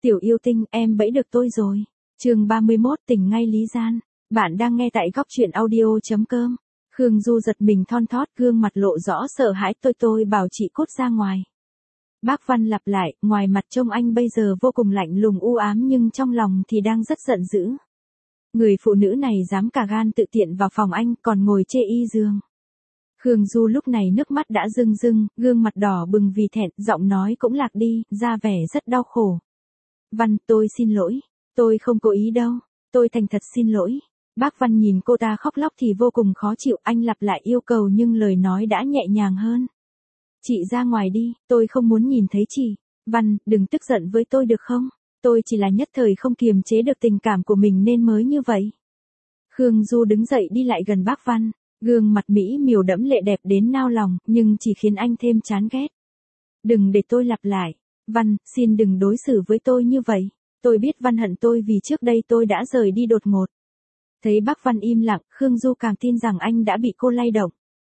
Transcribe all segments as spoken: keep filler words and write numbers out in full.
Tiểu yêu tinh, em bẫy được tôi rồi. Chương ba mươi mốt, tình ngay lý gian. Bạn đang nghe tại góc truyện audio chấm com. Khương Du giật mình thon thót, gương mặt lộ rõ sợ hãi. Tôi tôi bảo chị cút ra ngoài. Bác Văn lặp lại, ngoài mặt trông anh bây giờ vô cùng lạnh lùng u ám nhưng trong lòng thì đang rất giận dữ. Người phụ nữ này dám cả gan tự tiện vào phòng anh còn ngồi chê y giường. Khương Du lúc này nước mắt đã rưng rưng, gương mặt đỏ bừng vì thẹn, giọng nói cũng lạc đi, ra vẻ rất đau khổ. Văn, tôi xin lỗi, tôi không cố ý đâu, tôi thành thật xin lỗi. Bác Văn nhìn cô ta khóc lóc thì vô cùng khó chịu, anh lặp lại yêu cầu nhưng lời nói đã nhẹ nhàng hơn. Chị ra ngoài đi, tôi không muốn nhìn thấy chị. Văn, đừng tức giận với tôi được không? Tôi chỉ là nhất thời không kiềm chế được tình cảm của mình nên mới như vậy. Khương Du đứng dậy đi lại gần bác Văn, gương mặt mỹ miều đẫm lệ đẹp đến nao lòng, nhưng chỉ khiến anh thêm chán ghét. Đừng để tôi lặp lại. Văn, xin đừng đối xử với tôi như vậy. Tôi biết Văn hận tôi vì trước đây tôi đã rời đi đột ngột. Thấy bác Văn im lặng, Khương Du càng tin rằng anh đã bị cô lay động.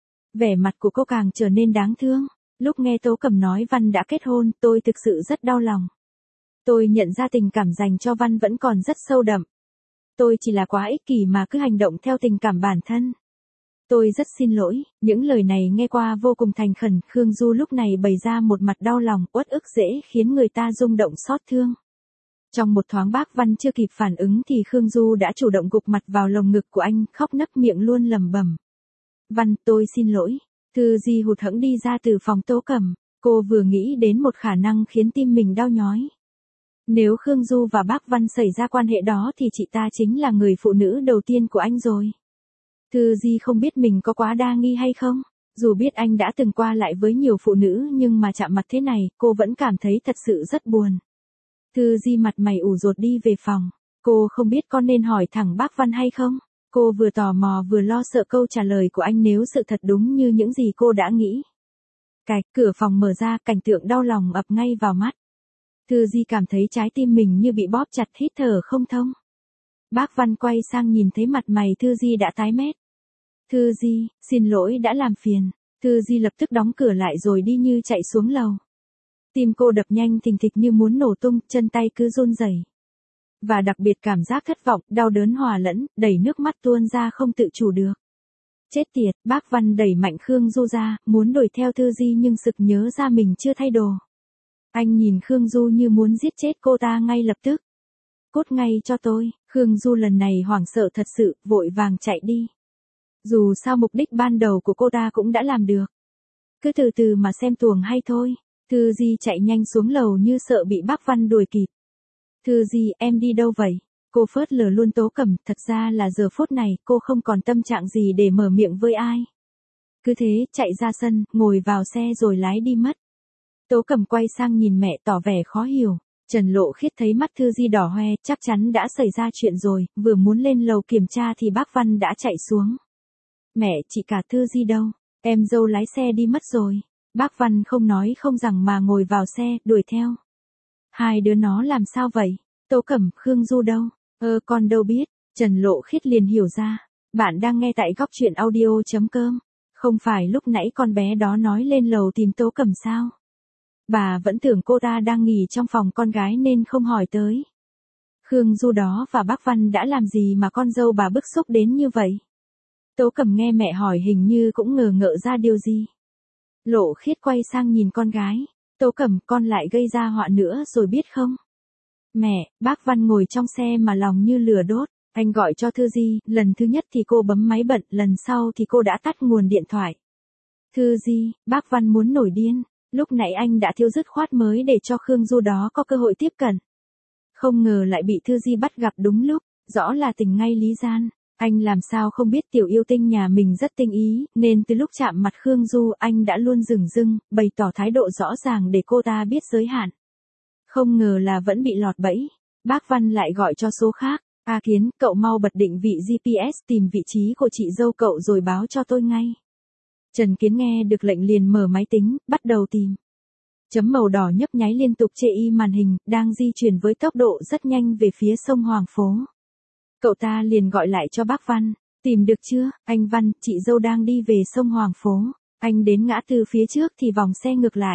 Vẻ mặt của cô càng trở nên đáng thương. Lúc nghe Tố Cẩm nói Văn đã kết hôn, tôi thực sự rất đau lòng. Tôi nhận ra tình cảm dành cho Văn vẫn còn rất sâu đậm. Tôi chỉ là quá ích kỷ mà cứ hành động theo tình cảm bản thân. Tôi rất xin lỗi, những lời này nghe qua vô cùng thành khẩn, Khương Du lúc này bày ra một mặt đau lòng, uất ức dễ khiến người ta rung động xót thương. Trong một thoáng bác Văn chưa kịp phản ứng thì Khương Du đã chủ động gục mặt vào lồng ngực của anh, khóc nấc miệng luôn lẩm bẩm. Văn, tôi xin lỗi. Thư Di hụt hẫng đi ra từ phòng Tố Cẩm, cô vừa nghĩ đến một khả năng khiến tim mình đau nhói. Nếu Khương Du và bác Văn xảy ra quan hệ đó thì chị ta chính là người phụ nữ đầu tiên của anh rồi. Thư Di không biết mình có quá đa nghi hay không, dù biết anh đã từng qua lại với nhiều phụ nữ nhưng mà chạm mặt thế này, cô vẫn cảm thấy thật sự rất buồn. Thư Di mặt mày ủ rột đi về phòng, cô không biết con nên hỏi thẳng bác Văn hay không. Cô vừa tò mò vừa lo sợ câu trả lời của anh nếu sự thật đúng như những gì cô đã nghĩ. Cạch, cửa phòng mở ra, cảnh tượng đau lòng ập ngay vào mắt. Thư Di cảm thấy trái tim mình như bị bóp chặt, hít thở không thông. Bác Văn quay sang nhìn thấy mặt mày Thư Di đã tái mét. Thư Di, xin lỗi đã làm phiền. Thư Di lập tức đóng cửa lại rồi đi như chạy xuống lầu. Tim cô đập nhanh thình thịch như muốn nổ tung, chân tay cứ run rẩy. Và đặc biệt cảm giác thất vọng, đau đớn hòa lẫn, đầy nước mắt tuôn ra không tự chủ được. Chết tiệt, bác Văn đẩy mạnh Khương Du ra, muốn đuổi theo Thư Di nhưng sực nhớ ra mình chưa thay đồ. Anh nhìn Khương Du như muốn giết chết cô ta ngay lập tức. Cút ngay cho tôi, Khương Du lần này hoảng sợ thật sự, vội vàng chạy đi. Dù sao mục đích ban đầu của cô ta cũng đã làm được. Cứ từ từ mà xem tuồng hay thôi. Thư Di chạy nhanh xuống lầu như sợ bị bác Văn đuổi kịp. Thư Di, em đi đâu vậy? Cô phớt lờ luôn Tố Cẩm, thật ra là giờ phút này cô không còn tâm trạng gì để mở miệng với ai. Cứ thế, chạy ra sân, ngồi vào xe rồi lái đi mất. Tố Cẩm quay sang nhìn mẹ tỏ vẻ khó hiểu. Trần Lộ Khiết thấy mắt Thư Di đỏ hoe, chắc chắn đã xảy ra chuyện rồi, vừa muốn lên lầu kiểm tra thì bác Văn đã chạy xuống. Mẹ, chị cả Thư Di đâu? Em dâu lái xe đi mất rồi. Bác Văn không nói không rằng mà ngồi vào xe, đuổi theo. Hai đứa nó làm sao vậy? Tố Cẩm, Khương Du đâu? Ơ ờ, con đâu biết. Trần Lộ Khiết liền hiểu ra. Bạn đang nghe tại góc truyện audio chấm com. Không phải lúc nãy con bé đó nói lên lầu tìm Tố Cẩm sao? Bà vẫn tưởng cô ta đang nghỉ trong phòng con gái nên không hỏi tới. Khương Du đó và bác Văn đã làm gì mà con dâu bà bức xúc đến như vậy? Tố Cẩm nghe mẹ hỏi hình như cũng ngờ ngợ ra điều gì. Lộ Khiết quay sang nhìn con gái. Tố Cẩm, con lại gây ra họa nữa rồi biết không? Mẹ, bác Văn ngồi trong xe mà lòng như lửa đốt. Anh gọi cho Thư Di, lần thứ nhất thì cô bấm máy bận, lần sau thì cô đã tắt nguồn điện thoại. Thư Di, bác Văn muốn nổi điên. Lúc nãy anh đã thiếu dứt khoát mới để cho Khương Du đó có cơ hội tiếp cận. Không ngờ lại bị Thư Di bắt gặp đúng lúc, rõ là tình ngay lý gian. Anh làm sao không biết tiểu yêu tinh nhà mình rất tinh ý, nên từ lúc chạm mặt Khương Du anh đã luôn dửng dưng, bày tỏ thái độ rõ ràng để cô ta biết giới hạn. Không ngờ là vẫn bị lọt bẫy. Bác Văn lại gọi cho số khác. A Kiến, cậu mau bật định vị giê pê ét tìm vị trí của chị dâu cậu rồi báo cho tôi ngay. Trần Kiến nghe được lệnh liền mở máy tính, bắt đầu tìm. Chấm màu đỏ nhấp nháy liên tục chê y màn hình, đang di chuyển với tốc độ rất nhanh về phía sông Hoàng Phố. Cậu ta liền gọi lại cho bác Văn. Tìm được chưa, anh Văn, chị dâu đang đi về sông Hoàng Phố. Anh đến ngã tư phía trước thì vòng xe ngược lại.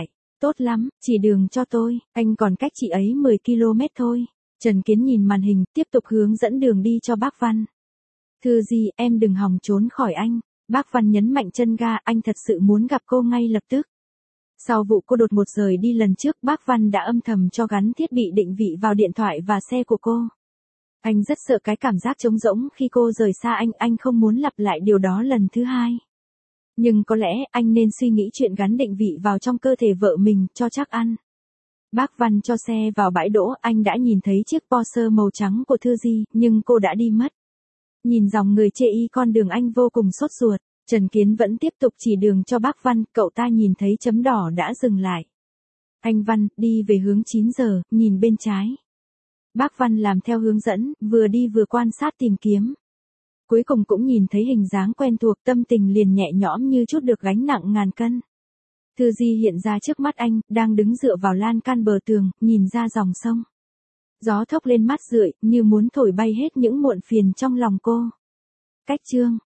Tốt lắm, chỉ đường cho tôi, anh còn cách chị ấy mười ki lô mét thôi. Trần Kiến nhìn màn hình, tiếp tục hướng dẫn đường đi cho bác Văn. Thư Di, em đừng hòng trốn khỏi anh. Bác Văn nhấn mạnh chân ga, anh thật sự muốn gặp cô ngay lập tức. Sau vụ cô đột ngột rời đi lần trước, bác Văn đã âm thầm cho gắn thiết bị định vị vào điện thoại và xe của cô. Anh rất sợ cái cảm giác trống rỗng khi cô rời xa anh, anh không muốn lặp lại điều đó lần thứ hai. Nhưng có lẽ anh nên suy nghĩ chuyện gắn định vị vào trong cơ thể vợ mình, cho chắc ăn. Bác Văn cho xe vào bãi đỗ, anh đã nhìn thấy chiếc Porsche màu trắng của Thư Di, nhưng cô đã đi mất. Nhìn dòng người chê y con đường anh vô cùng sốt ruột, Trần Kiến vẫn tiếp tục chỉ đường cho bác Văn, cậu ta nhìn thấy chấm đỏ đã dừng lại. Anh Văn, đi về hướng chín giờ, nhìn bên trái. Bác Văn làm theo hướng dẫn, vừa đi vừa quan sát tìm kiếm. Cuối cùng cũng nhìn thấy hình dáng quen thuộc, tâm tình liền nhẹ nhõm như trút được gánh nặng ngàn cân. Thư Di hiện ra trước mắt anh, đang đứng dựa vào lan can bờ tường, nhìn ra dòng sông. Gió thốc lên mắt rượi, như muốn thổi bay hết những muộn phiền trong lòng cô. Cách chương